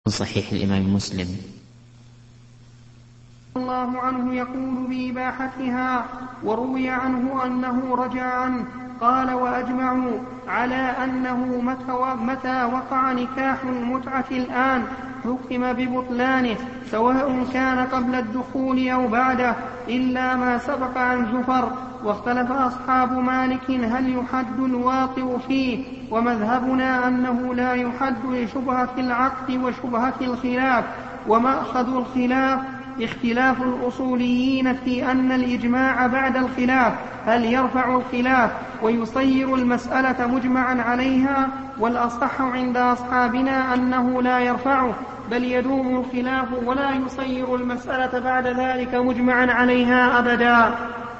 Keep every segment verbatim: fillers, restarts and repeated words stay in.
صحيح الإمام مسلم الله عنه يقول بإباحتها، وروي عنه أنه رجع عنه قال: وأجمعوا على أنه متى وقع نكاح المتعة الآن حكم ببطلانه، سواء كان قبل الدخول أو بعده، إلا ما سبق عن زفر. واختلف أصحاب مالك هل يحد الواطئ فيه، ومذهبنا أنه لا يحد لشبهة العقد وشبهة الخلاف. ومأخذ الخلاف اختلاف الأصوليين في أن الإجماع بعد الخلاف هل يرفع الخلاف ويصير المسألة مجمعا عليها، والأصح عند أصحابنا أنه لا يرفعه بل يدوم الخلاف ولا يصير المسألة بعد ذلك مجمعا عليها أبدا.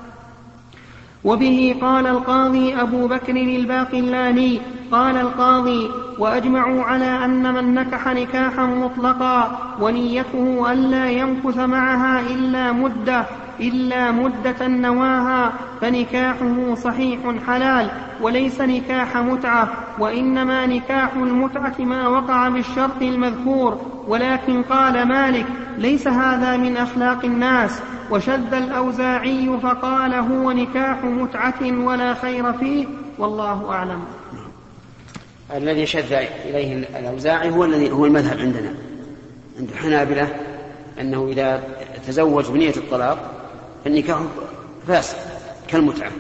وبه قال القاضي أبو بكر الباقلاني قال القاضي: وأجمعوا على أن من نكح نكاحا مطلقا ونيته ألا يمكث معها إلا مدة إلا مدة نواها فنكاحه صحيح حلال، وليس نكاح متعة، وإنما نكاح المتعة ما وقع بالشرط المذكور. ولكن قال مالك: ليس هذا من أخلاق الناس. وشذ الأوزاعي فقال: هو نكاح متعة ولا خير فيه، والله أعلم. الذي شذ إليه الأوزاعي هو الذي هو المذهب عندنا عند الحنابلة، أنه إذا تزوج بنية الطلاق فالنكاح فاسد كالمتعة.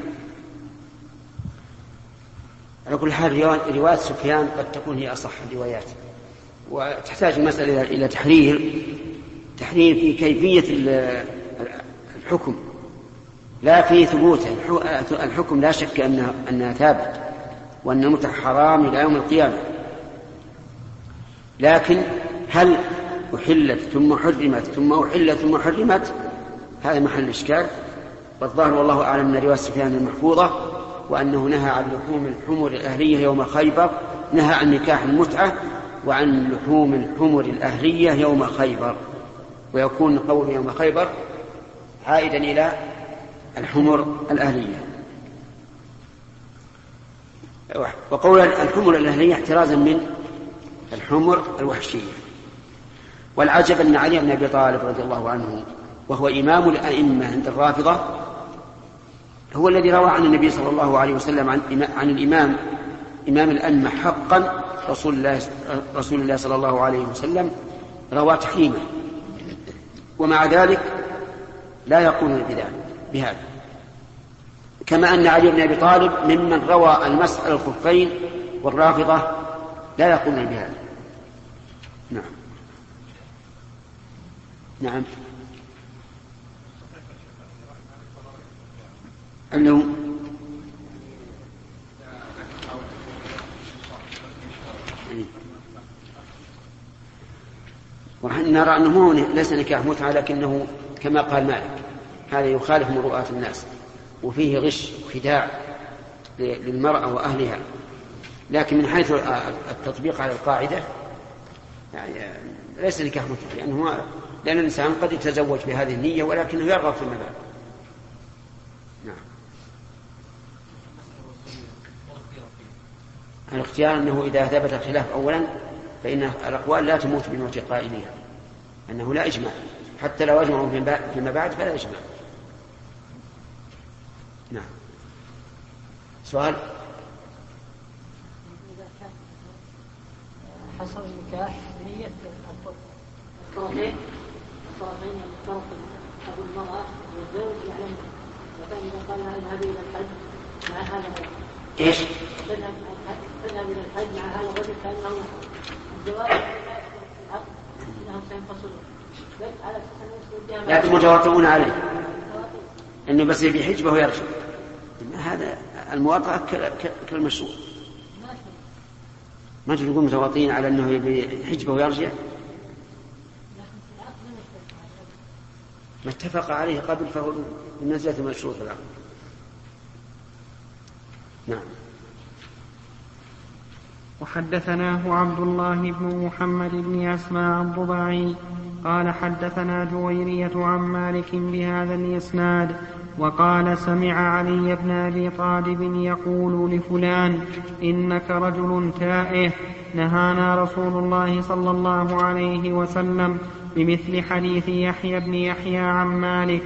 على كل حال رواية سفيان قد تكون هي أصح الروايات، وتحتاج المسألة إلى تحرير تحرير في كيفية الحكم لا في ثبوته. الحكم لا شك أنها, أنها ثابت وأن المتعة حرام إلى يوم القيامة، لكن هل أحلت ثم حرمت ثم أحلت ثم حرمت؟ هذا محل إشكال. والظاهر والله أعلم من رواية سفيان المحفوظة، وأنه نهى عن لحوم الحمر الأهلية يوم خيبر، نهى عن نكاح المتعة وعن لحوم الحمر الأهلية يوم خيبر، ويكون قول يوم خيبر عائدا إلى الحمر الأهلية. وقول الحمر الأهلية احترازا من الحمر الوحشية. والعجب أن علي بن أبي طالب رضي الله عنه وهو إمام الأئمة عند الرافضة هو الذي روى عن النبي صلى الله عليه وسلم عن, عن الإمام إمام الأئمة حقا رسول الله, رسول الله صلى الله عليه وسلم روى تحريمه، ومع ذلك لا يقولون بهذا. كما أن علي بن أبي طالب ممن روى المسح على الخفين، والرافضة لا يقولون بهذا. نعم نعم أنه ونحن نرى أنه ليس نكاح متعة، لكنه كما قال مالك هذا يخالف مروءات الناس وفيه غش وخداع للمرأة وأهلها. لكن من حيث التطبيق على القاعدة يعني ليس نكاح متعة، لأنه لأن الإنسان قد يتزوج بهذه النية ولكنه يرغب في المبادئ. نعم. الاختيار أنه إذا ثبت الخلاف أولا فإن الأقوال لا تموت بموت قائلها، أنه لا إجماع، حتى لو أجمعوا فيما بعد فلا إجماع. نعم. سؤال. حصل النكاح بنية الطرفين الطرفين الطرف أبو المرأة والزوج يعلم، وكان إذا قال لها اذهبي إلى الحج مع هذا الرجل إيش؟ تذهب إلى الحج مع هذا الرجل كأنه الزواج الحق إنهم سينفصلون، على أساس لكن متواطئون عليه إنه بس يبي حجبه ويرجع. هذا المواطأة كالمشروع. ما تقول متواطئين على أنه يبي حجبه ويرجع، ما اتفق عليه قبل فهو بمنزلة مشروط العقد. نعم. وحدثناه عبد الله بن محمد بن أسماء الضباعي قال حدثنا جويرية عن مالك بهذا الإسناد وقال سمع علي بن أبي طالب يقول لفلان إنك رجل تائه، نهانا رسول الله صلى الله عليه وسلم بمثل حديث يحيى بن يحيى عن مالك.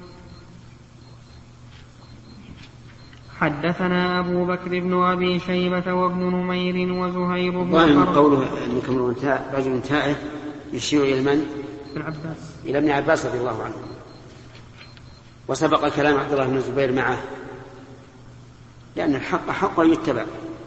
حدثنا أبو بكر بن أبي شيبة وابن نمير وزهير بن حرب. قوله أنكم رجل تائه يشير إلى من؟ العباس. إلى ابن عباس رضي الله عنه. وسبق كلام عبد الله بن الزبير معه، لأن الحق حق يتبع.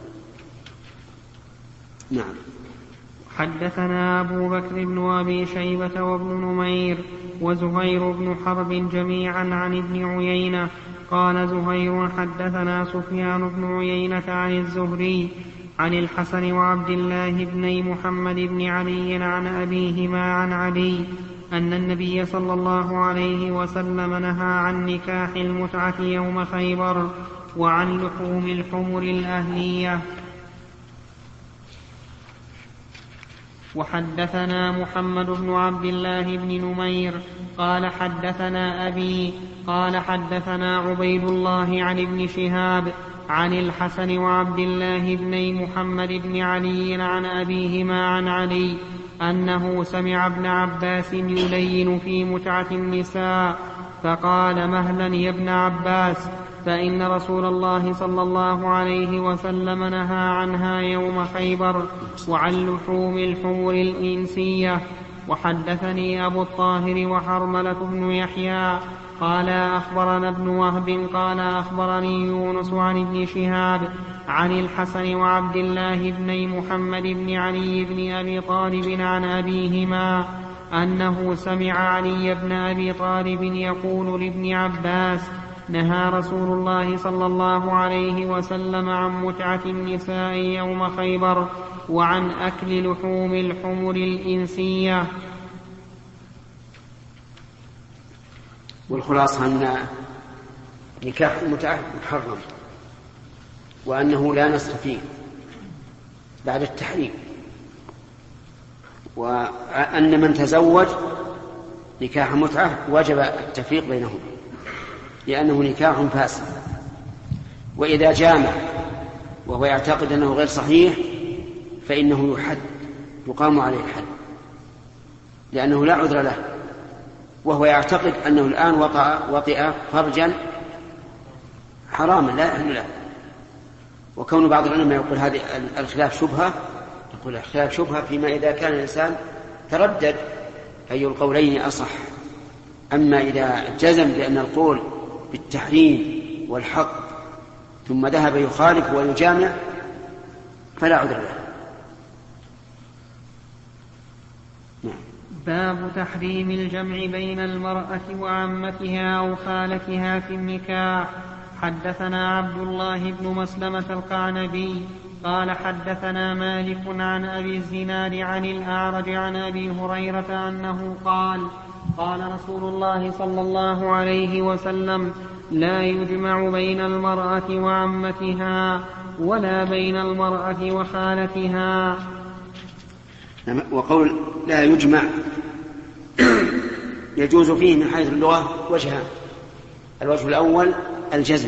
نعم. حدثنا أبو بكر بن أبي شيبة وابن نمير وزهير بن حرب جميعا عن ابن عيينة قال زهير حدثنا سفيان بن عيينة عن الزهري عن الحسن وعبد الله بن محمد بن علي عن أبيهما عن علي أن النبي صلى الله عليه وسلم نهى عن نكاح المتعة يوم خيبر وعن لحوم الحمر الأهلية. وحدثنا محمد بن عبد الله بن نمير قال حدثنا أبي قال حدثنا عبيد الله عن ابن شهاب عن الحسن وعبد الله بن محمد بن علي عن أبيهما عن علي أنه سمع ابن عباس يلين في متعة النساء فقال مهلا يا ابن عباس فإن رسول الله صلى الله عليه وسلم نهى عنها يوم خيبر وعن لحوم الحمر الإنسية. وحدثني أبو الطاهر وحرملة بن يحيى قال أخبرنا ابن وهب قال أخبرني يونس عن ابن شهاب عن الحسن وعبد الله بن محمد بن علي بن أبي طالب عن أبيهما أنه سمع علي بن أبي طالب يقول لابن عباس نهى رسول الله صلى الله عليه وسلم عن متعة النساء يوم خيبر وعن أكل لحوم الحمر الإنسية. والخلاصة أن نكاح المتعة محرم وأنه لا نصر فيه بعد التحريم، وأن من تزوج نكاح متعة وجب التفريق بينهم لأنه نكاح فاسد. وإذا جامع وهو يعتقد أنه غير صحيح فإنه يحد يقام عليه الحد لأنه لا عذر له، وهو يعتقد أنه الآن وطئ فرجا حراما لا يحل له. وكون بعض العلماء يقول هذه الخلاف شبهة، يقول الخلاف شبهة فيما إذا كان الإنسان تردد أي القولين أصح. أما إذا جزم بأن القول بالتحريم والحق ثم ذهب يخالف ويجامع فلا عذر له. باب تحريم الجمع بين المرأة وعمتها أو خالتها في النكاح. حدثنا عبد الله بن مسلمة القعنبي قال حدثنا مالك عن أبي الزناد عن الأعرج عن أبي هريرة أنه قال قال رسول الله صلى الله عليه وسلم لا يجمع بين المرأة وعمتها ولا بين المرأة وخالتها. وقول لا يجمع يجوز فيه من حيث اللغة وجهان. الوجه الأول الجزم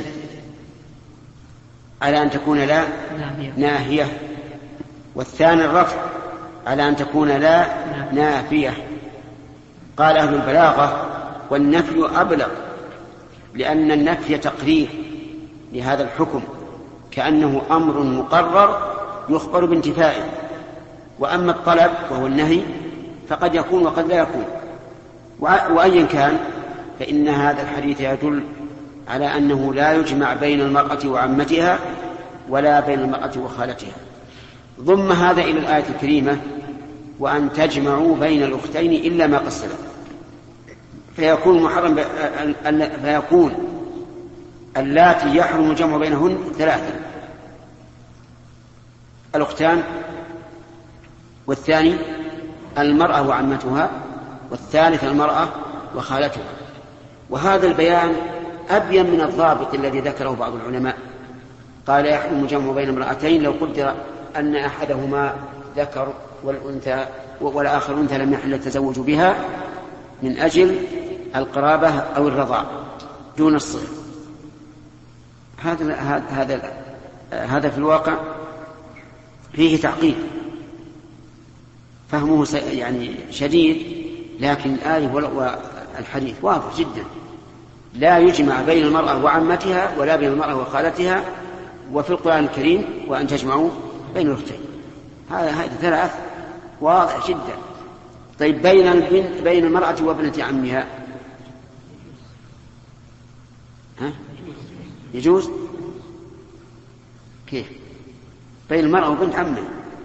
على أن تكون لا ناهية، والثاني الرفع على أن تكون لا نافية. قال أهل البلاغة والنفي أبلغ لأن النفي تقرير لهذا الحكم كأنه أمر مقرر يخبر بانتفائه، وأما الطلب وهو النهي فقد يكون وقد لا يكون. وأيا كان فإن هذا الحديث يدل على أنه لا يجمع بين المرأة وعمتها ولا بين المرأة وخالتها. ضم هذا إلى الآية الكريمة وأن تجمعوا بين الأختين إلا ما قد سلف، فيكون محرم ب... فيكون اللاتي يحرم الجمع بينهن ثلاثة: الأختان، والثاني المرأة وعمتها، والثالث المرأة وخالتها. وهذا البيان أبين من الضابط الذي ذكره بعض العلماء، قال يحرم الجمع بين امرأتين لو قدر أن أحدهما ذكر والأنثى والآخر أنثى لم يحل التزوج بها من أجل القرابة أو الرضاع. دون الصغر. هذا هذا هذا في الواقع فيه تعقيد، فهمه يعني شديد، لكن الآية والحديث واضح جدا، لا يجمع بين المرأة وعمتها ولا بين المرأة وخالتها، وفي القرآن الكريم وأن تجمعوا بين الأختين. هذا هذا ثلاث واضح جدا. طيب بين البنت بين المرأة وابنة عمها ها؟ يجوز؟ كيف؟ بين المرأة وبنت عمها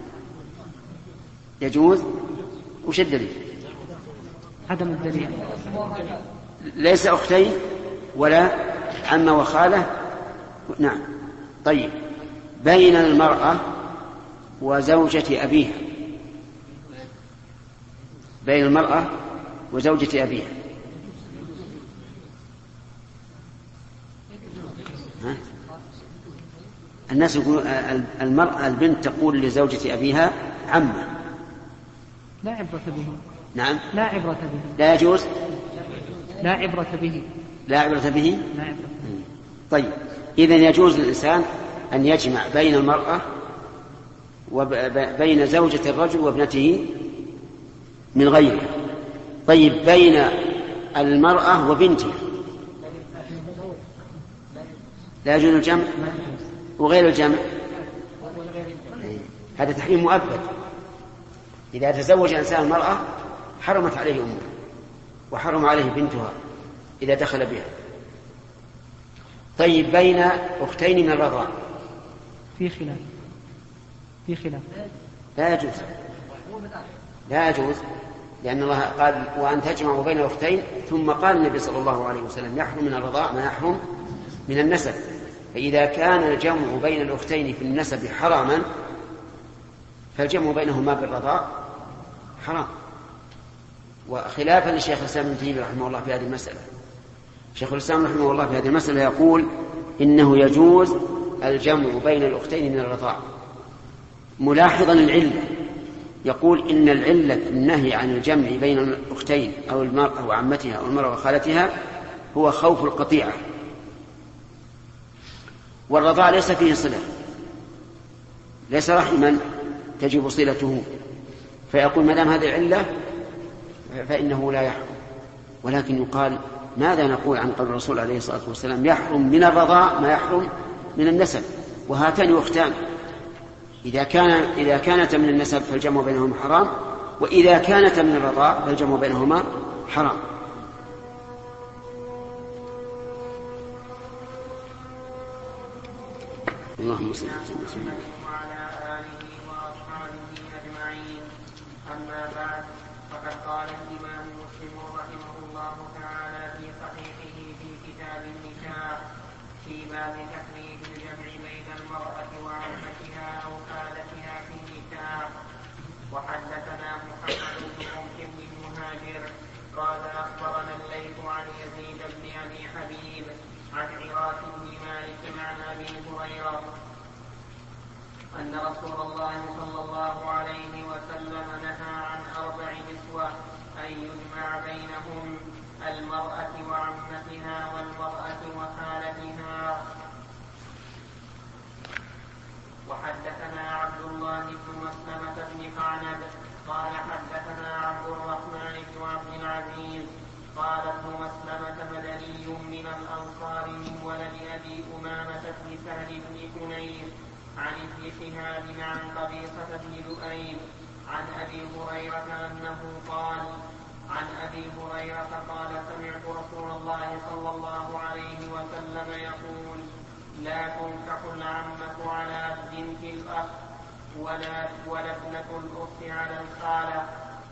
يجوز؟ وش الدليل؟ عدم الدليل. ليس أختين ولا عمة وخالة. نعم. طيب بين المرأة وزوجة أبيها، بين المرأة وزوجة أبيها ها؟ الناس يقول المرأة البنت تقول لزوجة أبيها عمة، لا عبرة به. نعم لا عبرة به، لا يجوز، لا عبرة به، لا عبرة به. لا عبرة به. طيب إذن يجوز للإنسان أن يجمع بين المرأة وبين زوجة الرجل وابنته من غيره. طيب بين المرأة وبنتها لا يجوز الجمع، وغير الجمع هذا تحريم مؤبد. إذا تزوج إنسان المرأة حرمت عليه أمه وحرم عليه بنتها إذا دخل بها. طيب بين أختين من الرضاع في خلاف، في خلاف لا يجوز، لا يجوز، لأن الله قال وأن تجمعوا بين الأختين، ثم قال النبي صلى الله عليه وسلم يحرم من الرضاع ما يحرم من النسب. فإذا كان الجمع بين الأختين في النسب حراما فالجمع بينهما بالرضاع حرام. وخلافا للشيخ الإسلام ابن تيمية رحمه الله في هذه المسألة، شيخ الإسلام رحمه الله في هذه المسألة يقول إنه يجوز الجمع بين الأختين من الرضاع، ملاحظا العلة، يقول إن العلة النهي عن الجمع بين الأختين أو المرأة وعمتها أو المرأة وخالتها هو خوف القطيعة، والرضاع ليس فيه صلة، ليس رحما تجب صلته، فيقول ما دام هذه العلة فإنه لا يحرم. ولكن يقال ماذا نقول عن قول الرسول عليه الصلاة والسلام يحرم من الرضاع ما يحرم من النسب، وهاتان أختان، إذا كان إذا كانت من النسب فالجمع بينهما حرام، وإذا كانت من الرضاع فالجمع بينهما حرام. اللهم صل وسلم وعلى آله وأصحابه أجمعين. أما بعد، فقد قال الإمام مسلم رحمه الله تعالى في صحيحه في كتاب النكاح في باب تحريم الجمع بين المرأة وعمتها أو خالتها في النكاح. وحدثنا محمد بن رمح بن المهاجر قال أخبرنا الليث عن يزيد بن أبي حبيب عن عراك بن مالك عن أبي هريرة أن رسول الله صلى الله عليه وسلم نهى عن أربع نسوة أن يجمع بينهم المرأة وعمتها والمرأة وخالتها. وحدثنا عبد الله بن مسلمة بن قعنب قال حدثنا عبد الرحمن بن عبد العزيز قال ابن مسلمة مدني من الأنصار من ولد أبي أمامة بن سهل بن حنيف عن ابن شهاب عن قبيصة بن لؤيم عن أبي هريرة أنه قال عن أبي هريرة قال سمعت رسول الله صلى الله عليه وسلم يقول لا تنكح العمة على بنت الأخ ولا ولا ابنة الأخت على الخالة.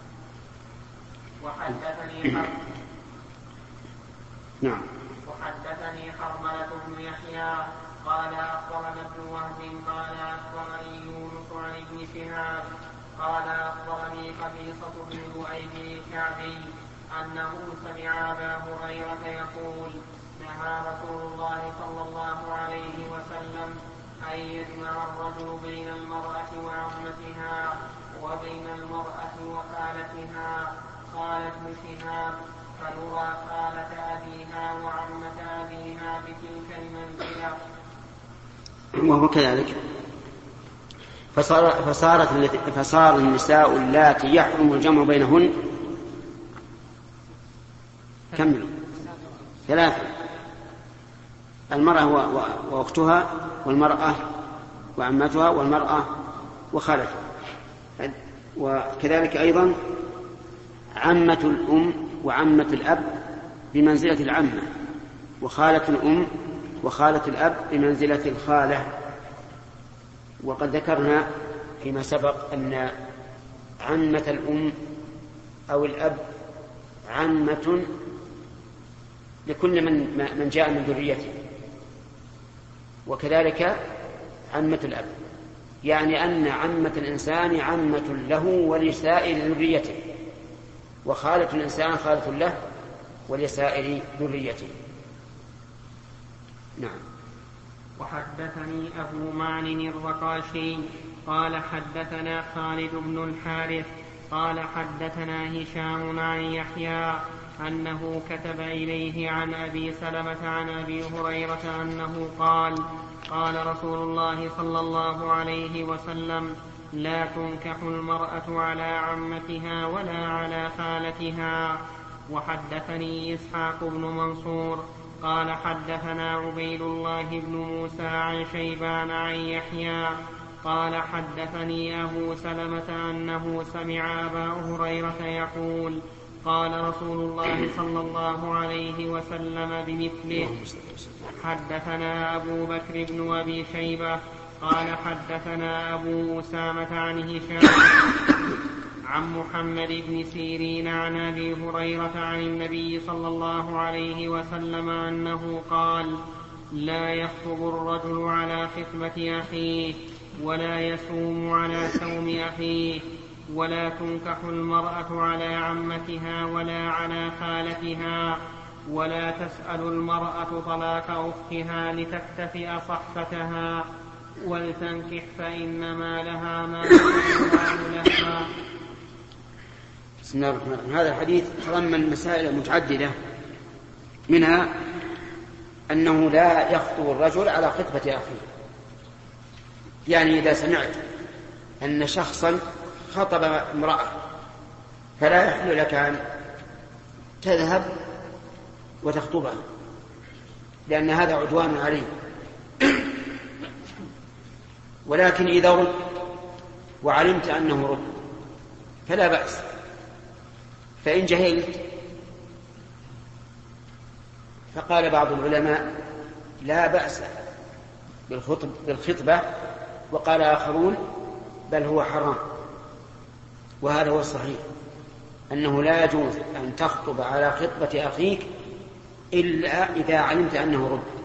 وحدثني حرب نعم وحدثني حرملة بن يحيى قال أخبرنا ابن وهب قال أخبرني يونس عن ابن شهاب قال أخبرني قبيصة بن لؤيم الكعبي أنه سمع أبا هريرة يقول نهى رسول الله صلى الله عليه وسلم أن يجمع الرجل بين المرأة وعمتها وبين المرأة وخالتها قال ابن شهاب فنرى خالة أبيها وعمة أبيها بتلك المنزلة. وهو كذلك. فصار فصارت فصار النساء اللاتي يحرم الجمع بينهن كم؟ ثلاثة: المرأة وأختها، والمرأة وعمتها، والمرأة وخالتها. وكذلك أيضا عمة الأم وعمة الأب بمنزلة العمة، وخالة الأم وخالة الأب بمنزلة الخالة. وقد ذكرنا فيما سبق أن عمة الأم أو الأب عمة لكل من من جاء من ذريته، وكذلك عمة الأب، يعني أن عمة الإنسان عمة له ولسائر ذريته، وخالة الإنسان خالة له ولسائر ذريته. نعم. وحدثني أبو معن الرقاشي قال هدثنا خالد بن الحارث قال حدثنا هشام عن يحيى أنه كتب إليه عن أبي سلمة عن أبي هريرة أنه قال قال رسول الله صلى الله عليه وسلم: لا تنكح المرأة على عمتها ولا على خالتها. وحدثني إسحاق بن منصور قال حدثنا عبيد الله بن موسى عن شيبان عن يحيى قال حدثني أبو سلمة أنه سمع أبا هريرة يقول: قال رسول الله صلى الله عليه وسلم بمثله. حدثنا أبو بكر بن أبي شيبة قال حدثنا أبو أسامة عن هشام عن محمد بن سيرين عن أبي هريرة عن النبي صلى الله عليه وسلم أنه قال: لا يخطب الرجل على خطبة أخيه ولا يصوم على صوم أخيه ولا تنكح المرأة على عمتها ولا على خالتها ولا تسأل المرأة طلاق أختها لتكتفئ صحفتها ولتنكح فإنما لها ما يقال لها. بسم الله الرحمن الرحيم. هذا الحديث تضمن مسائل متعددة، منها أنه لا يخطب الرجل على خطبة أخيه، يعني إذا سمعت أن شخصا خطب امرأة فلا يحل لك أن تذهب وتخطبها، لأن هذا عدوان عليه. ولكن إذا رد وعلمت أنه رد فلا بأس. فإن جهلت فقال بعض العلماء: لا بأس بالخطبة، وقال آخرون: بل هو حرام. وهذا هو الصحيح، أنه لا يجوز أن تخطب على خطبة أخيك إلا إذا علمت أنه رد،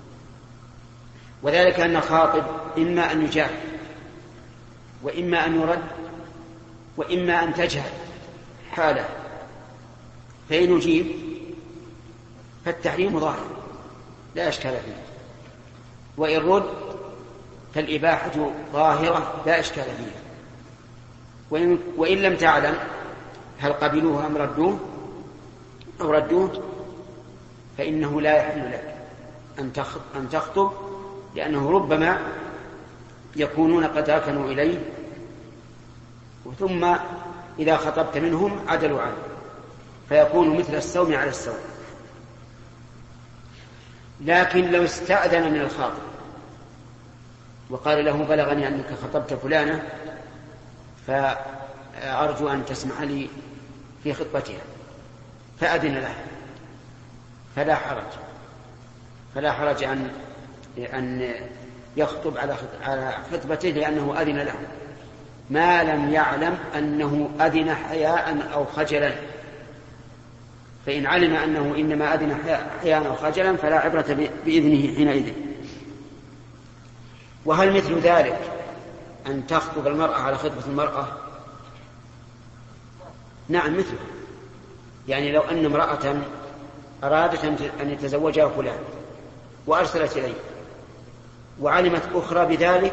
وذلك أن الخاطب إما أن يجاب وإما أن يرد وإما أن تجهل حاله، فإن يجيب فالتحريم ظاهر لا إشكال فيه، وإن رد فالإباحة ظاهرة لا إشكال فيها. وإن, وإن لم تعلم هل قبلوه أم ردوه أو ردوه فإنه لا يحل لك أن تخطب، لأنه ربما يكونون قد ركنوا إليه، ثم إذا خطبت منهم عدلوا عنه، فيكون مثل السوم على السوم. لكن لو استأذن من الخاطب وقال له: بلغني أنك خطبت فلانة فأرجو أن تسمح لي في خطبتها، فأذن له، فلا حرج فلا حرج أن أن يخطب على خطبته، لأنه أذن له، ما لم يعلم أنه أذن حياء أو خجلا. فإن علم أنه إنما أذن حياء أو خجلا فلا عبرة بإذنه حينئذ. وهل مثل ذلك أن تخطب المرأة على خطبة المرأة؟ نعم مثله. يعني لو أن امرأة أرادت أن يتزوجها فلان وأرسلت إليه وعلمت أخرى بذلك،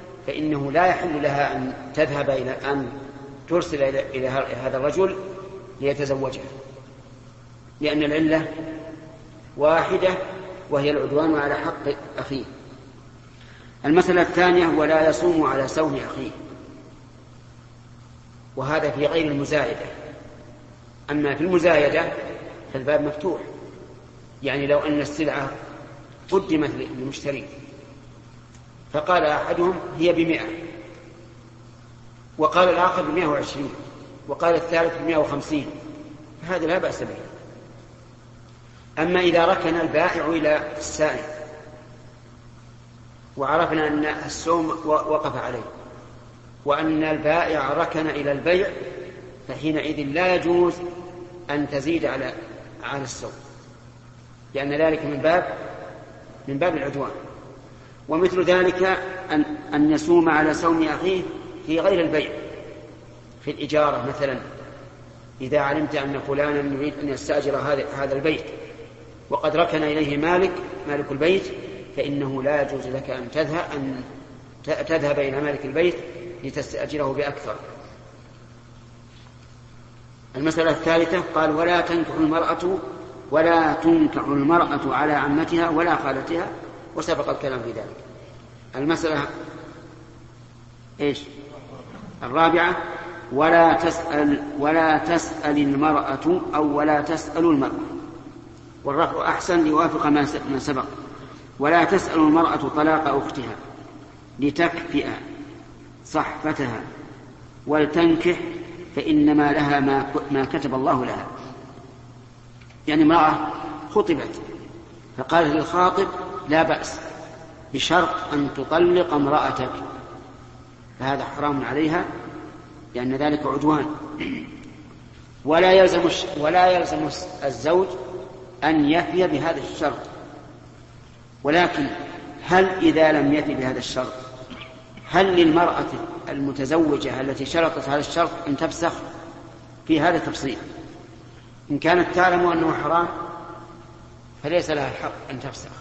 فإنه لا يحل لها أن تذهب إلى أن ترسل إلى هذا الرجل ليتزوجها، لأن العلة واحدة وهي العدوان على حق أخيه. المسألة الثانية ولا يصوم على سوم أخيه، وهذا في غير المزايدة. أما في المزايدة فالباب مفتوح، يعني لو أن السلعة قدمت للمشتري فقال أحدهم هي بمئة وقال الآخر بمئة وعشرين وقال الثالث بمئة وخمسين، فهذا لا بأس به. أما إذا ركن البائع إلى السائل وعرفنا أن السوم وقف عليه وأن البائع ركن إلى البيع، فحينئذ لا يجوز أن تزيد على على السوم، لأن ذلك من باب من باب العدوان. ومثل ذلك أن أن يصوم على سوم أخيه في غير البيع، في الإجارة مثلا، إذا علمت أن فلانا يريد أن يستأجر هذا البيت وقد ركن إليه مالك مالك البيت، فإنه لا يجوز لك أن تذهب أن تذهب إلى مالك البيت لتستأجره بأكثر. المسألة الثالثة قال ولا تنكح المرأة ولا تنكح المرأة على عمتها ولا خالتها، وسبق الكلام في ذلك. المسألة إيش الرابعة ولا تسأل ولا تسأل المرأة أو ولا تسأل المرأة، والرفع أحسن ليوافق ما سبق. ولا تسأل المرأة طلاق أختها لتكفئ صحفتها ولتنكح فإنما لها ما, ما كتب الله لها. يعني امرأة خطبت فقالت للخاطب لا بأس بشرط أن تطلق امرأتك، فهذا حرام عليها لأن ذلك عدوان. ولا يلزم ولا يلزم الزوج أن يفي بهذا الشرط، ولكن هل إذا لم يفي بهذا الشرط هل للمرأة المتزوجة التي شرطت هذا الشرط أن تفسخ؟ في هذا تفصيل. إن كانت تعلم أنه حرام فليس لها الحق أن تفسخ،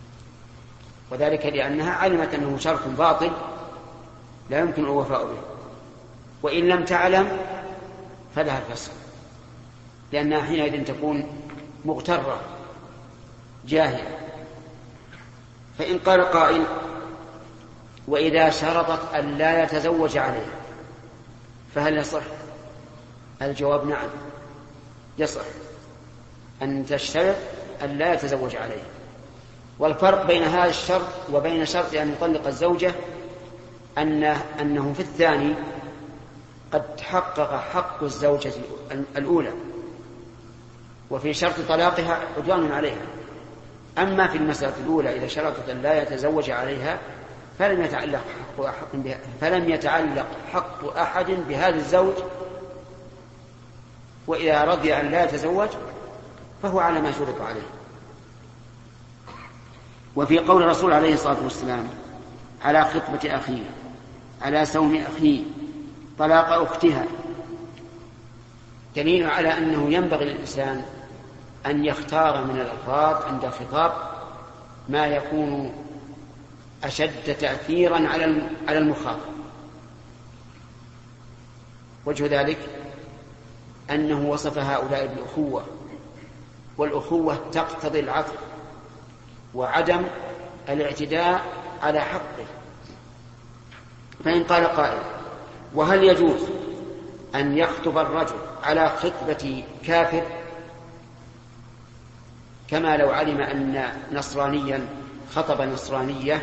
وذلك لأنها علمت أنه شرط باطل لا يمكن الوفاء به. وإن لم تعلم فلها الفسخ، لأنها حينئذ تكون مغترة جاهلة. فإن قال قائل وإذا شرطت أن لا يتزوج عليها فهل يصح؟ الجواب نعم يصح أن تشترط أن لا يتزوج عليها. والفرق بين هذا الشرط وبين شرط أن يطلق الزوجة أنه, أنه في الثاني قد تحقق حق الزوجة الأولى، وفي شرط طلاقها عدوان عليها. أما في المسألة الأولى إذا شرطت أن لا يتزوج عليها فلم يتعلق حق أحد بها فلم يتعلق حق أحد بهذا الزوج، وإذا رضي أن لا يتزوج فهو على ما شرط عليه. وفي قول الرسول عليه الصلاة والسلام على خطبة أخيه على سوم أخيه طلاق أختها دليل على أنه ينبغي للإنسان أن يختار من الألفاظ عند الخطاب ما يكون أشد تأثيرا على المخاطب. وجه ذلك أنه وصف هؤلاء بالأخوة، والأخوة تقتضي العطف وعدم الاعتداء على حقه. فإن قال قائل وهل يجوز أن يخطب الرجل على خطبة كافر كما لو علم أن نصرانيا خطب نصرانية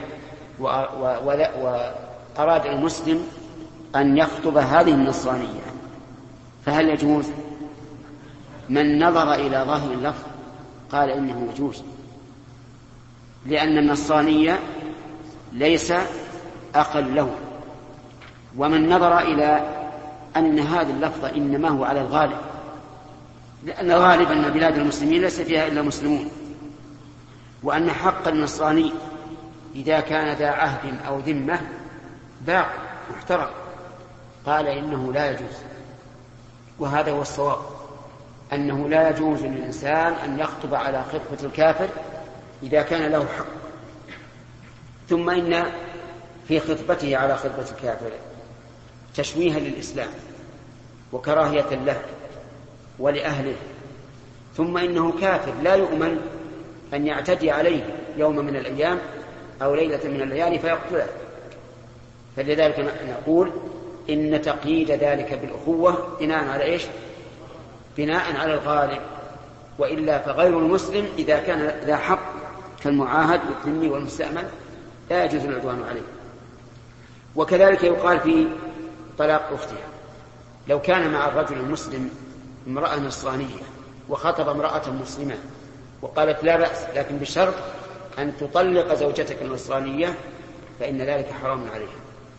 وأراد المسلم أن يخطب هذه النصرانية، فهل يجوز؟ من نظر إلى ظاهر اللفظ قال إنه يجوز، لأن النصرانية ليس أقل له. ومن نظر إلى أن هذا اللفظ إنما هو على الغالب، لأن الغالب أن بلاد المسلمين ليس فيها إلا مسلمون، وأن حق النصراني إذا كان ذا عهد أو ذمة باق محترم، قال إنه لا يجوز. وهذا هو الصواب، أنه لا يجوز للإنسان أن يخطب على خطبة الكافر إذا كان له حق. ثم إن في خطبته على خطبة الكافر تشويها للإسلام وكراهية له، ولأهله، ثم إنه كافر لا يؤمن أن يعتدي عليه يوم من الأيام أو ليلة من الليالي فيقتله. فلذلك نقول إن تقييد ذلك بالأخوة بناء على إيش؟ بناء على الغالب، وإلا فغير المسلم إذا كان ذا حق كالمعاهد والذمي والمستأمن لا يجوز العدوان عليه. وكذلك يقال في طلاق أختها، لو كان مع الرجل المسلم امرأة نصرانية وخطب امرأة مسلمة وقالت لا بأس لكن بشرط أن تطلق زوجتك النصرانية فإن ذلك حرام عليها.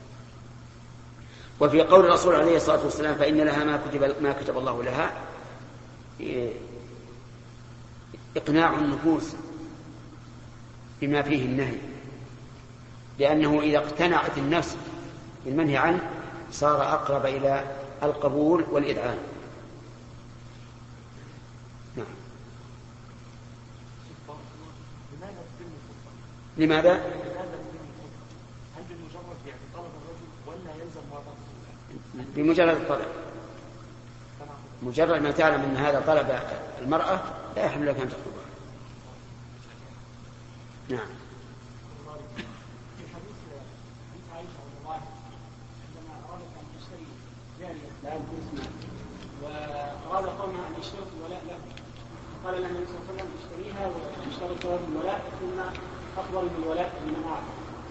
وفي قول الرسول عليه الصلاة والسلام فإن لها ما كتب, ما كتب الله لها إقناع النفوس بما فيه النهي، لأنه إذا اقتنعت النفس بالمنهي عنه صار أقرب إلى القبول والإذعان. نعم. لماذا؟ هل بمجرد يعني طلب الرجل ولا يلزم هذا؟ بمجرد الطلب، مجرد ما تعلم أن هذا طلب المرأة لا يحل لك أن تطلبها. نعم. وأراد قومها أن يشترطوا الولاء له، قال لها النبي صلى الله عليه وسلم اشتريها واشترط الولاء ثم أفضل بالولاء من معه.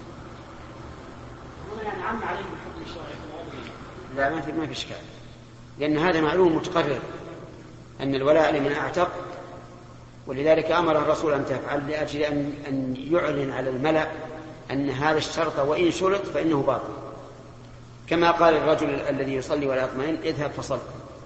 هنا يعني عم عليه الحكم الشرعي. لا ما في ما في إشكال، لأن هذا معلوم متقرر أن الولاء لمن أعتق، ولذلك أمر الرسول أن تفعل لأجل أن أن يعلن على الملأ أن هذا الشرط وإن شرط فإنه باطل، كما قال الرجل الذي يصلي ولا يطمئن اذهب فصل.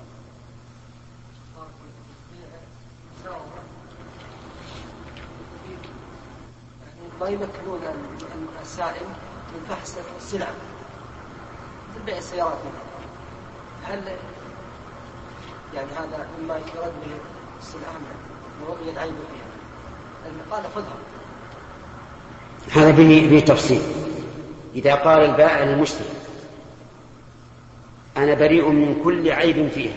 ما يمكنون السائل من فحص السلع مثل بيع السيارات منها، هل يعني هذا مما يرد به السلعة ووجد عيب فيها؟ قال خذها. هذا به به تفصيل. إذا قال البائع للمشتري أنا بريء من كل عيب فيها،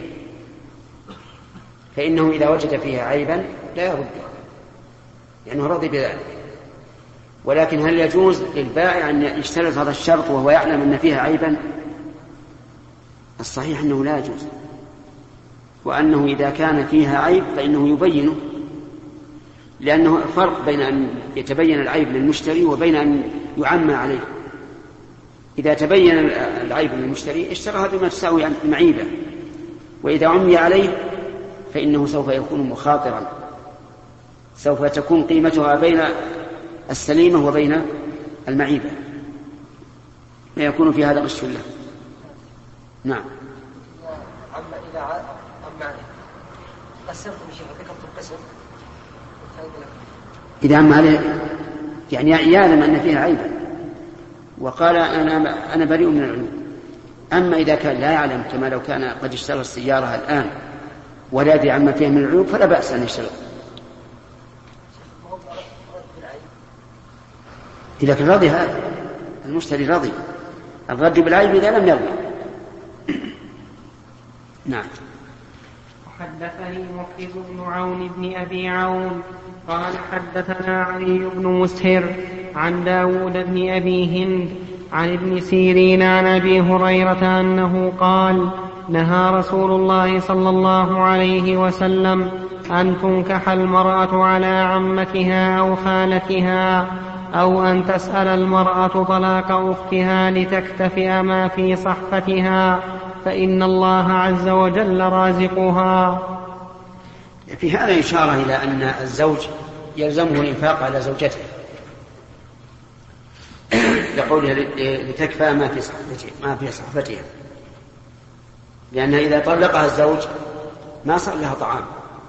فإنه إذا وجد فيها عيبا لا يردها لأنه رضي بذلك. ولكن هل يجوز للبائع أن يشترط هذا الشرط وهو يعلم أن فيها عيبا؟ الصحيح أنه لا يجوز، وأنه إذا كان فيها عيب فإنه يبينه، لأنه فرق بين أن يتبين العيب للمشتري وبين أن يعمى عليه. إذا تبين العيب للمشتري اشتراها بما تساوي المعيبة، وإذا عمي عليه فإنه سوف يكون مخاطرا، سوف تكون قيمتها بين السليمة وبين المعيبة، لا يكون في هذا غش له. نعم. أما إذا عم عليه قسمت بشيء ذكرت القسم إذا عم عليه يعني يعلم أن فيها عيبا وقال أنا أنا بريء من العيوب. أما إذا كان لا يعلم كما لو كان قد اشترى السيارة الآن ولا يدري عما فيها من العيوب فلا بأس أن يشتري. إذا كان راضي هذا المشتري راضي، الرد بالعيب إذا لم يرضى. نعم. حدثني محفظ بن عون بن أبي عون قال حدثنا علي بن مسهر عن داود بن أبي هند عن ابن سيرين عن أبي هريرة أنه قال نهى رسول الله صلى الله عليه وسلم أن تنكح المرأة على عمتها أو خالتها أو أن تسأل المرأة طلاق أختها لتكتفئ ما في صحفتها فإن الله عز وجل رازقها. في هذا إشارة إلى أن الزوج يلزمه الإنفاق على زوجته لقوله لتكفى ما في صحفتها ما في صحفتها، لأن إذا طلقها الزوج ما صار لها طعام.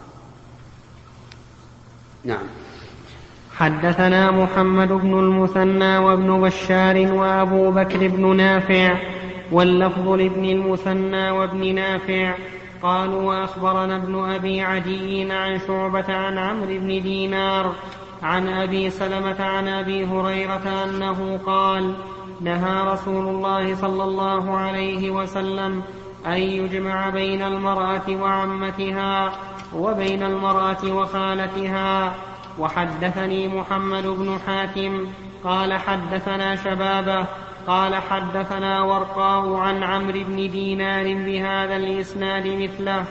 نعم. حدثنا محمد بن المثنى وابن بشار وأبو بكر بن نافع واللفظ لابن المثنى وابن نافع قالوا وأخبرنا ابن أبي عدي عن شعبة عن عمرو بن دينار عن أبي سلمة عن أبي هريرة أنه قال نهى رسول الله صلى الله عليه وسلم أن يجمع بين المرأة وعمتها وبين المرأة وخالتها. وحدثني محمد بن حاتم قال حدثنا شبابه قال حدثنا ورقاء عن عمرو بن دينار بهذا الإسناد مثله.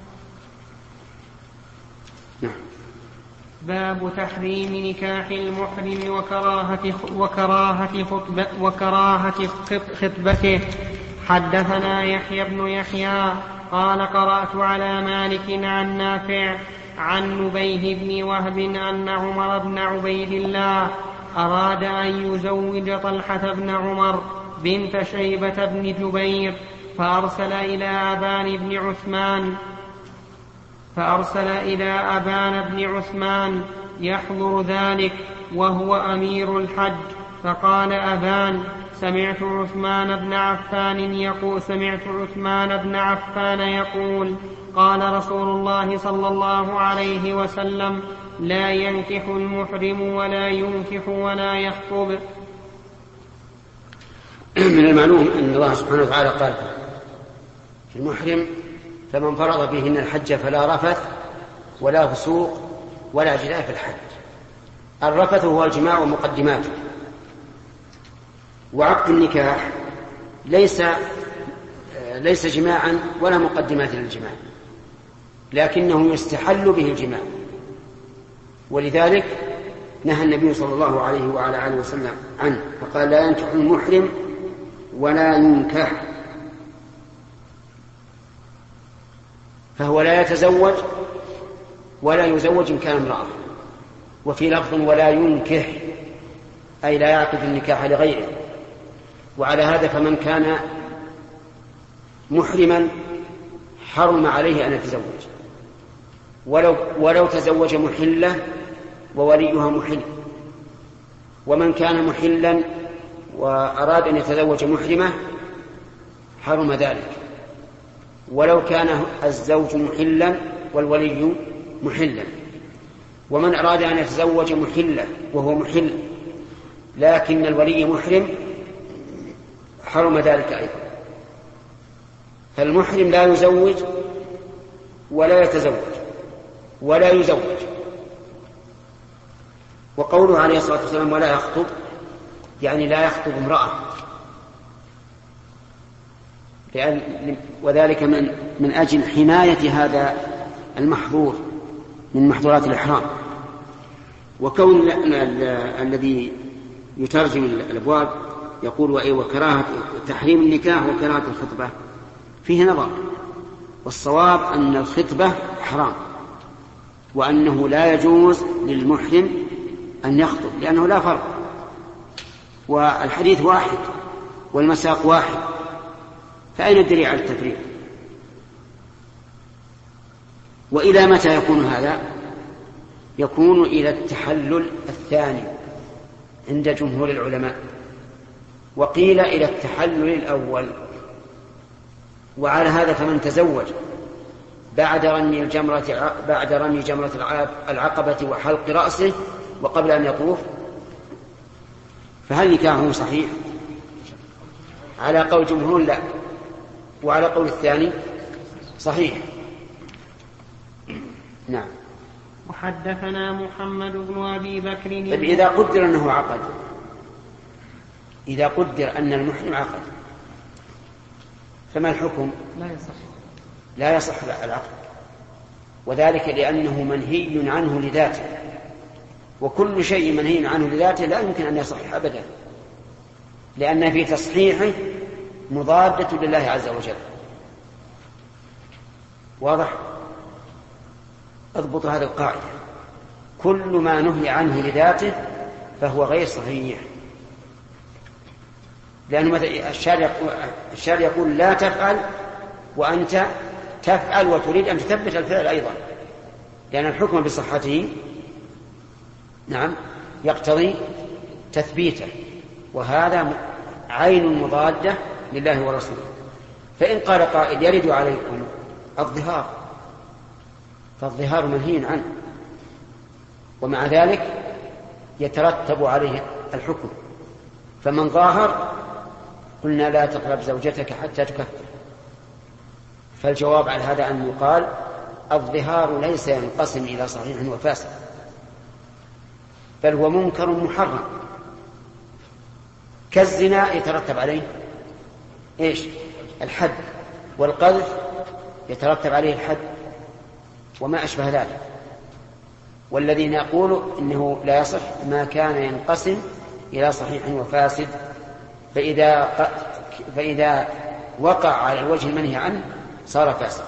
باب تحريم نكاح المحرم وكراهة, وكراهة, خطبة وكراهة خطبته. حدثنا يحيى بن يحيى قال قرأت على مالك عن نافع عن نبيه بن وهب أن عمر بن عبيد الله أراد أن يزوج طلحة بن عمر بنت شيبة بن جبير فأرسل إلى أبان بن عثمان فأرسل إلى أبان بن عثمان يحضر ذلك وهو أمير الحج. فقال أبان سمعت عثمان بن عفان يقول سمعت عثمان بن عفان يقول قال رسول الله صلى الله عليه وسلم لا ينكح المحرم ولا ينكح ولا يخطب. من المعلوم أن الله سبحانه وتعالى قال في المحرم فمن فرض بهن الحج فلا رفث ولا فسوق ولا جدال في الحج. الرفث هو الجماع ومقدماته. وعقد النكاح ليس ليس جماعا ولا مقدمات للجماع، لكنه يستحل به الجماع، ولذلك نهى النبي صلى الله عليه وعلى آله وسلم عنه فقال لا ينكح المحرم ولا ينكح، فهو لا يتزوج ولا يزوج إن كان امرأة. وفي لفظ ولا ينكح أي لا يعقد النكاح لغيره. وعلى هذا فمن كان محرما حرم عليه أن يتزوج ولو, ولو تزوج محلة ووليها محل. ومن كان محلا وأراد أن يتزوج محرمة حرم ذلك ولو كان الزوج محلا والولي محلا. ومن أراد أن يتزوج محلة وهو محل لكن الولي محرم حرم ذلك أيضا. فالمحرم لا يزوج ولا يتزوج ولا يزوج. وقوله عليه الصلاة والسلام ولا يخطب يعني لا يخطب امرأة، وذلك من, من أجل حماية هذا المحظور من محظورات الإحرام. وكون الذي يترجم الأبواب يقول وكراهة تحريم النكاح وكراهة الخطبة فيه نظر، والصواب أن الخطبة حرام وأنه لا يجوز للمحرم أن يخطب لأنه لا فرق، والحديث واحد والمساق واحد، فأين الدليل على التفريق؟ وإلى متى يكون هذا؟ يكون إلى التحلل الثاني عند جمهور العلماء، وقيل إلى التحلل الأول. وعلى هذا فمن تزوج بعد رمي الجمرة بعد رمي جمرة العقبة وحلق رأسه وقبل أن يطوف فهل نكاحه صحيح؟ على قول جمهور لا، وعلى قول الثاني صحيح. نعم. وحدثنا محمد بن أبي بكر. طيب إذا قدر أنه عقد، إذا قدر أن المحرم عقد فما الحكم؟ لا يصح لا يصح العقد، وذلك لأنه منهي عنه لذاته، وكل شيء منهي عنه لذاته لا يمكن أن يصح أبدا، لأن في تصحيحه مضادة لله عز وجل. واضح؟ اضبط هذه القاعدة، كل ما نهي عنه لذاته فهو غير صحيح، لأنه الشارع يقول لا تفعل وأنت تفعل وتريد أن تثبت الفعل أيضا، لأن الحكم بصحته نعم يقتضي تثبيته، وهذا عين مضادة لله ورسوله. فإن قال قائل يرد عليكم الظهار، فالظهار منهي عنه، ومع ذلك يترتب عليه الحكم، فمن ظاهر قلنا لا تقرب زوجتك حتى تكفر، فالجواب على هذا أن يقال الظهار ليس ينقسم إلى صحيح وفاسد، بل هو منكر محرم، كالزنا يترتب عليه إيش؟ الحد، والقذف يترتب عليه الحد وما أشبه ذلك. والذي نقول إنه لا يصح ما كان ينقسم إلى صحيح وفاسد، فإذا, فإذا وقع على الوجه المنهي عنه صار فاسد.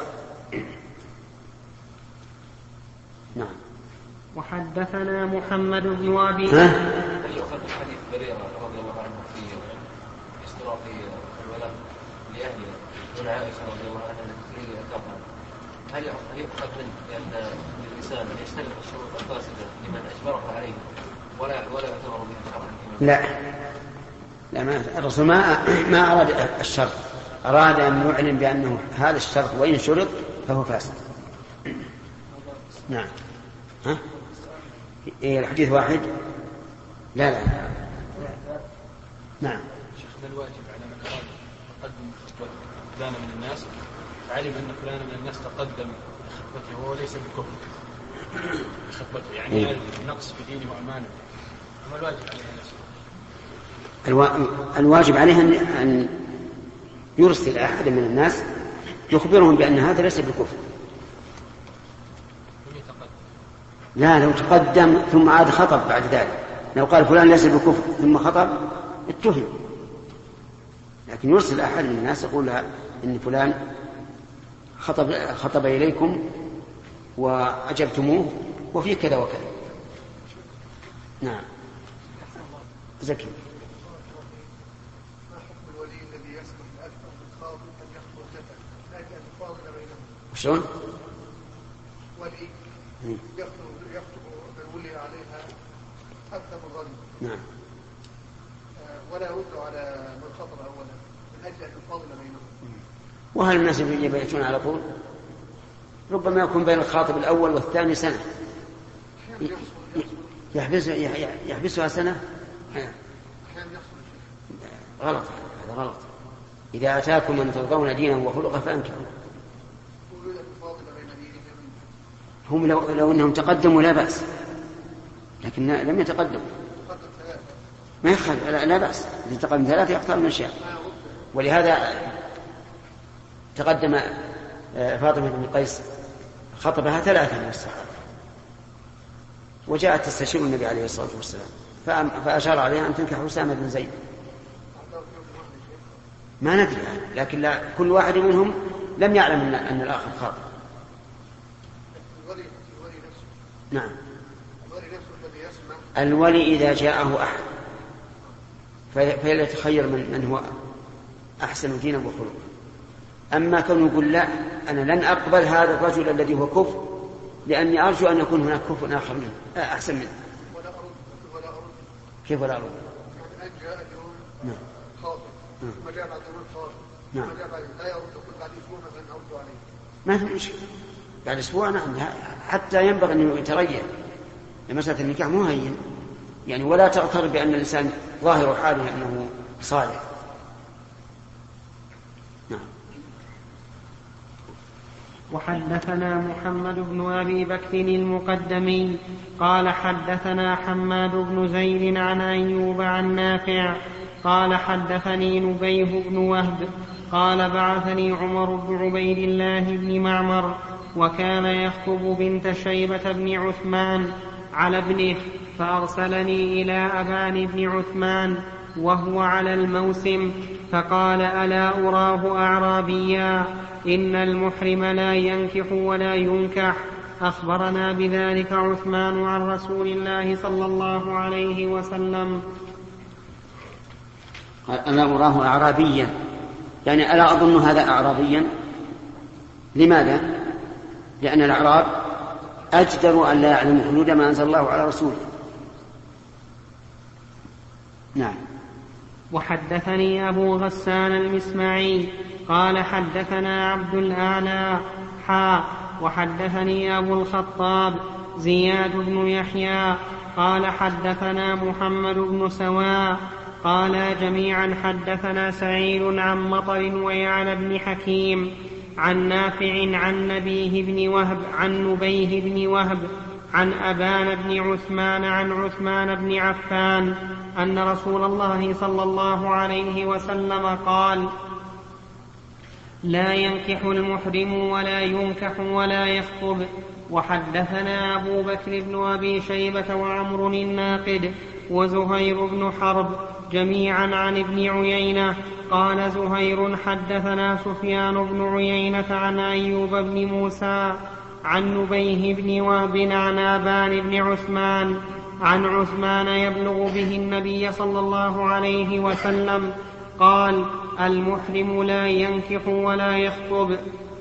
نعم. وحدثنا محمد بن أبي يؤخذ حديث بريرة رضي الله عنه في اشتراط الولاء لأهله دون عائشة رضي الله عنها التي تريد إعتاقها، هل يؤخذ منه بأن الإنسان يجتنب الشروط الفاسدة لمن أجبره عليه ولا ولا يعتبر به شرعا؟ لا لا، ما الرسول ما ما أراد الشرط، أراد أن يعلن بأنه هذا الشرط وإن شرط فهو فاسد. نعم. ها؟ إيه الحديث واحد؟ لا لا, لا. نعم. شيخنا الواجب على من أراد تقدم فلان من الناس، علم أن فلان من الناس تقدم لخطبته وهو ليس بكفر لخطبته، يعني إيه؟ نقص في دينه وأمانه، ما الواجب عليه الناس؟ الوا... الواجب عليه أن يرسل أحد من الناس يخبرهم بأن هذا ليس بكفر. لا، لو تقدم ثم عاد خطب بعد ذلك، لو قال فلان ليس بكفر ثم خطب اتهم، لكن يرسل أحد من الناس يقول إن فلان خطب, خطب إليكم وأجبتموه وفي كذا وكذا. نعم. زكي. شلون؟ ولي يخطب الولي عليها أكثر من رجل. نعم. ولا يرد على من خطب أولا من أجل أن يفاضل بينهم. وهل الناس يبيتون على طول؟ ربما يكون بين الخاطب الأول والثاني سنة، يحبس يحبسها سنة. غلط، هذا غلط. إذا أتاكم من ترضون دينه وخلقه فأنكحوا. هم لو, لو أنهم تقدموا لا بأس، لكن لم يتقدموا ما يخل لا, لا بأس. إذا تقدم ثلاثة يختار من شاء. ولهذا تقدم فاطمة بن قيس خطبها ثلاثة من الصحابة، وجاءت تستشير النبي عليه الصلاة والسلام فأشار عليها أن تنكح أسامة بن زيد. ما ندري، لكن لا كل واحد منهم لم يعلم أن الآخر خاطب. نعم. الولي إذا جاءه أحد فليتخير من, من هو أحسن دينا وخلقا. أما كونه يقول لا أنا لن أقبل هذا الرجل الذي هو كفر لأني أرجو أن يكون هناك كفر آخر منه أحسن منه. كيف ولا أرد؟ نعم. نعم. ما في مشكلة بعد أسبوع. نعم، حتى ينبغي أن يتريث لمسألة النكاح مو هين يعني، ولا تغتر بأن الإنسان ظاهر حاله أنه صالح. نعم. وحدثنا محمد بن أبي بكر المقدمي قال حدثنا حماد بن زيد عن أيوب عن نافع قال حدثني نبيه بن وهب قال بعثني عمر بن عبيد الله بن معمر وكان يخطب بنت شيبة بن عثمان على ابنه، فأرسلني إلى أبان بن عثمان وهو على الموسم، فقال ألا أراه أعرابيا إن المحرم لا ينكح ولا ينكح. أخبرنا بذلك عثمان عن رسول الله صلى الله عليه وسلم. ألا أراه أعرابيا، يعني ألا أظن هذا أعرابيا. لماذا؟ لأن الأعراب أجدر أن لا يعلموا حدود ما أنزل الله على رسوله. نعم. وحدثني أبو غسان المسمعي قال حدثنا عبد الأعلى حا وحدثني أبو الخطاب زياد بن يحيى قال حدثنا محمد بن سواء قال جميعا حدثنا سعيد عن مطر ويعلى بن حكيم عن نافع عن نبيه بن وهب عن نبيه بن وهب عن أبان بن عثمان عن عثمان بن عفان أن رسول الله صلى الله عليه وسلم قال: لا ينكح المحرم ولا ينكح ولا يخطب. وحدثنا أبو بكر بن أبي شيبة وعمر الناقد وزهير بن حرب جميعا عن ابن عيينة قال زهير: حدثنا سفيان بن عيينة عن أيوب بن موسى عن نبيه بن وهب عن أبان بن عثمان عن عثمان يبلغ به النبي صلى الله عليه وسلم قال: المحرم لا ينكح ولا يخطب.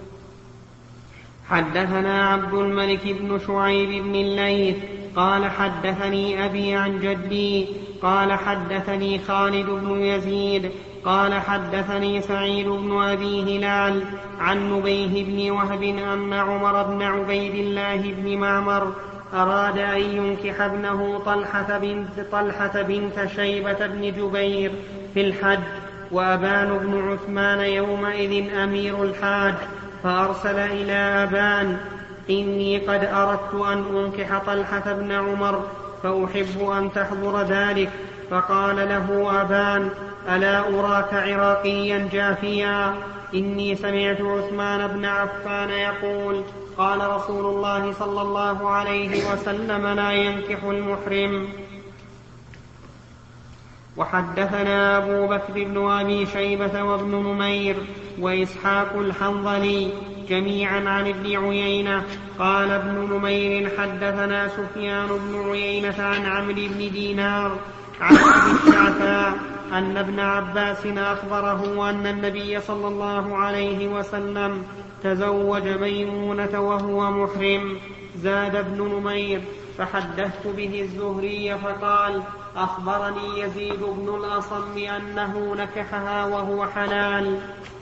حدثنا عبد الملك بن شعيب بن الليث قال: حدثني أبي عن جدي قال: حدثني خالد بن يزيد قال: حدثني سعيد بن أبي هلال عن نبيه بن وهب أن عمر بن عبيد الله بن معمر أراد أن ينكح ابنه طلحة بنت, طلحة بنت شيبة بن جبير في الحج، وأبان بن عثمان يومئذ أمير الحاج، فأرسل إلى أبان: إني قد أردت أن أنكح طلحة بن عمر فأحب أن تحضر ذلك. فقال له أبان: ألا أراك عراقيا جافيا؟ إني سمعت عثمان بن عفان يقول: قال رسول الله صلى الله عليه وسلم: لا ينكح المحرم. وحدثنا أبو بكر بن أبي شيبة وابن نمير وإسحاق الحنظلي جميعا عن ابن عيينة قال ابن نمير: حدثنا سفيان بن عيينة عن عمرو بن دينار عن أبي الشعثاء أن ابن عباس أخبره أن النبي صلى الله عليه وسلم تزوج ميمونة وهو محرم. زاد ابن نمير: فحدثت به الزهري فقال: أخبرني يزيد بن الأصم أنه نكحها وهو حلال.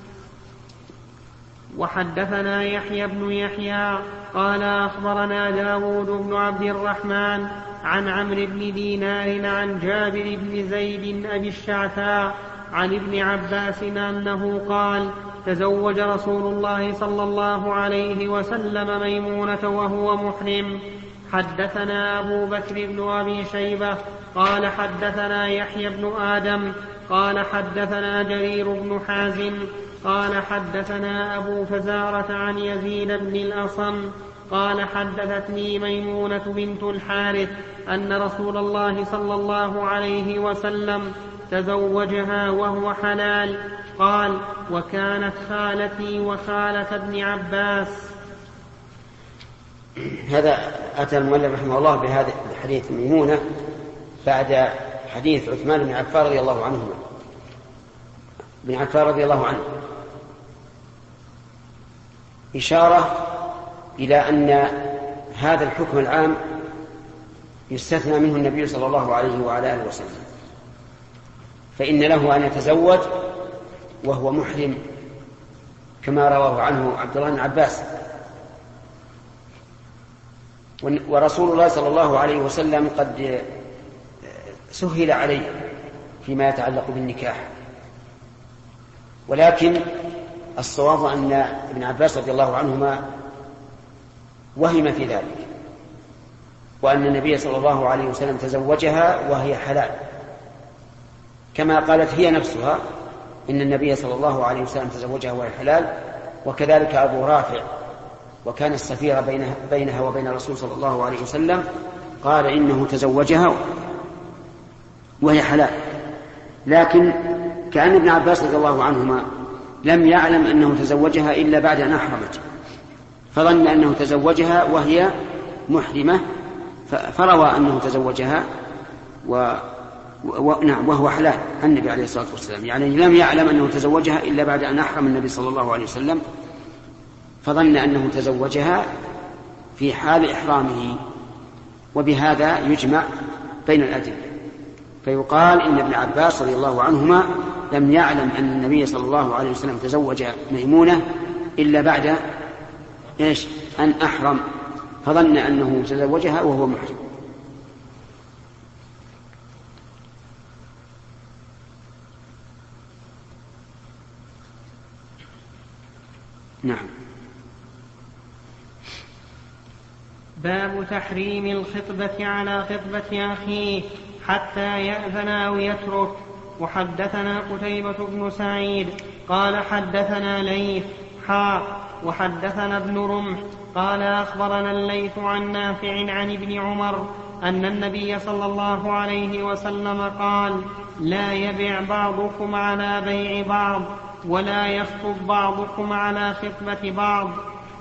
وحدثنا يحيى بن يحيى قال: أخبرنا داود بن عبد الرحمن عن عمرو بن دينار عن جابر بن زيد أبي الشعثاء عن ابن عباس أنه قال: تزوج رسول الله صلى الله عليه وسلم ميمونة وهو محرم. حدثنا أبو بكر بن أبي شيبة قال: حدثنا يحيى بن آدم قال: حدثنا جرير بن حازم قال: حدثنا أبو فزارة عن يزيد بن الأصم قال: حدثتني ميمونة بنت الحارث أن رسول الله صلى الله عليه وسلم تزوجها وهو حلال. قال: وكانت خالتي وخالة ابن عباس. هذا أتى المؤلف رحمه الله بهذا الحديث ميمونة بعد حديث عثمان بن عفان رضي الله عنهما بن عفان رضي الله عنه، إشارة إلى أن هذا الحكم العام يستثنى منه النبي صلى الله عليه وعلى آله وسلم، فإن له أن يتزوج وهو محرم كما رواه عنه عبد الله بن عباس. ورسول الله صلى الله عليه وسلم قد سهل عليه فيما يتعلق بالنكاح، ولكن الصواب أن ابن عباس رضي الله عنهما وهم في ذلك، وأن النبي صلى الله عليه وسلم تزوجها وهي حلال، كما قالت هي نفسها إن النبي صلى الله عليه وسلم تزوجها وهي حلال. وكذلك أبو رافع، وكان السفير بينها, بينها وبين الرسول صلى الله عليه وسلم، قال إنه تزوجها وهي حلال. لكن كأن ابن عباس رضي الله عنهما لم يعلم أنه تزوجها إلا بعد أن أحرمت، فظن أنه تزوجها وهي محرمة، فروى أنه تزوجها و... و... نعم وهو حلال عن النبي عليه الصلاة والسلام، يعني لم يعلم أنه تزوجها إلا بعد أن أحرم النبي صلى الله عليه وسلم، فظن أنه تزوجها في حال إحرامه. وبهذا يجمع بين الأدلة، فيقال إن ابن عباس رضي الله عنهما لم يعلم أن النبي صلى الله عليه وسلم تزوج ميمونة إلا بعد إيش أن أحرم، فظن أنه تزوجها وهو محرم. نعم. باب تحريم الخطبة على خطبة أخيه حتى يأذن أو يترك. وحدثنا قتيبة بن سعيد قال حدثنا ليث حا وحدثنا ابن رمح قال أخبرنا الليث عن نافع عن ابن عمر أن النبي صلى الله عليه وسلم قال: لا يبع بعضكم على بيع بعض ولا يخطب بعضكم على خطبة بعض.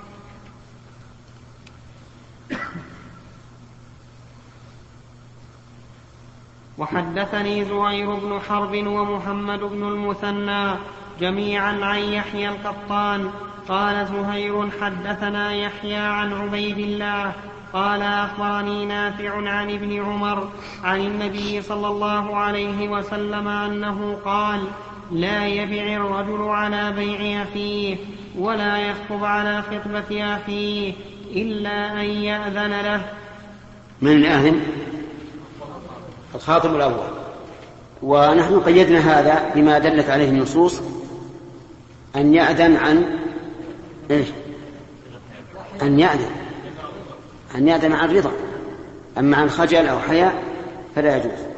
وحدثني زهير بن حرب ومحمد بن المثنى جميعا عن يحيى القطان قال زهير حدثنا يحيى عن عبيد الله قال أخبرني نافع عن ابن عمر عن النبي صلى الله عليه وسلم أنه قال: لا يبع الرجل على بيع أخيه ولا يخطب على خطبة أخيه إلا أن يأذن له. من الآذن؟ الخاطب الأول. ونحن قيدنا هذا بما دلت عليه النصوص أن يأذن عن إيه؟ أن يأذن أن يأذن عن رضا، أما عن خجل أو حياء فلا يجوز.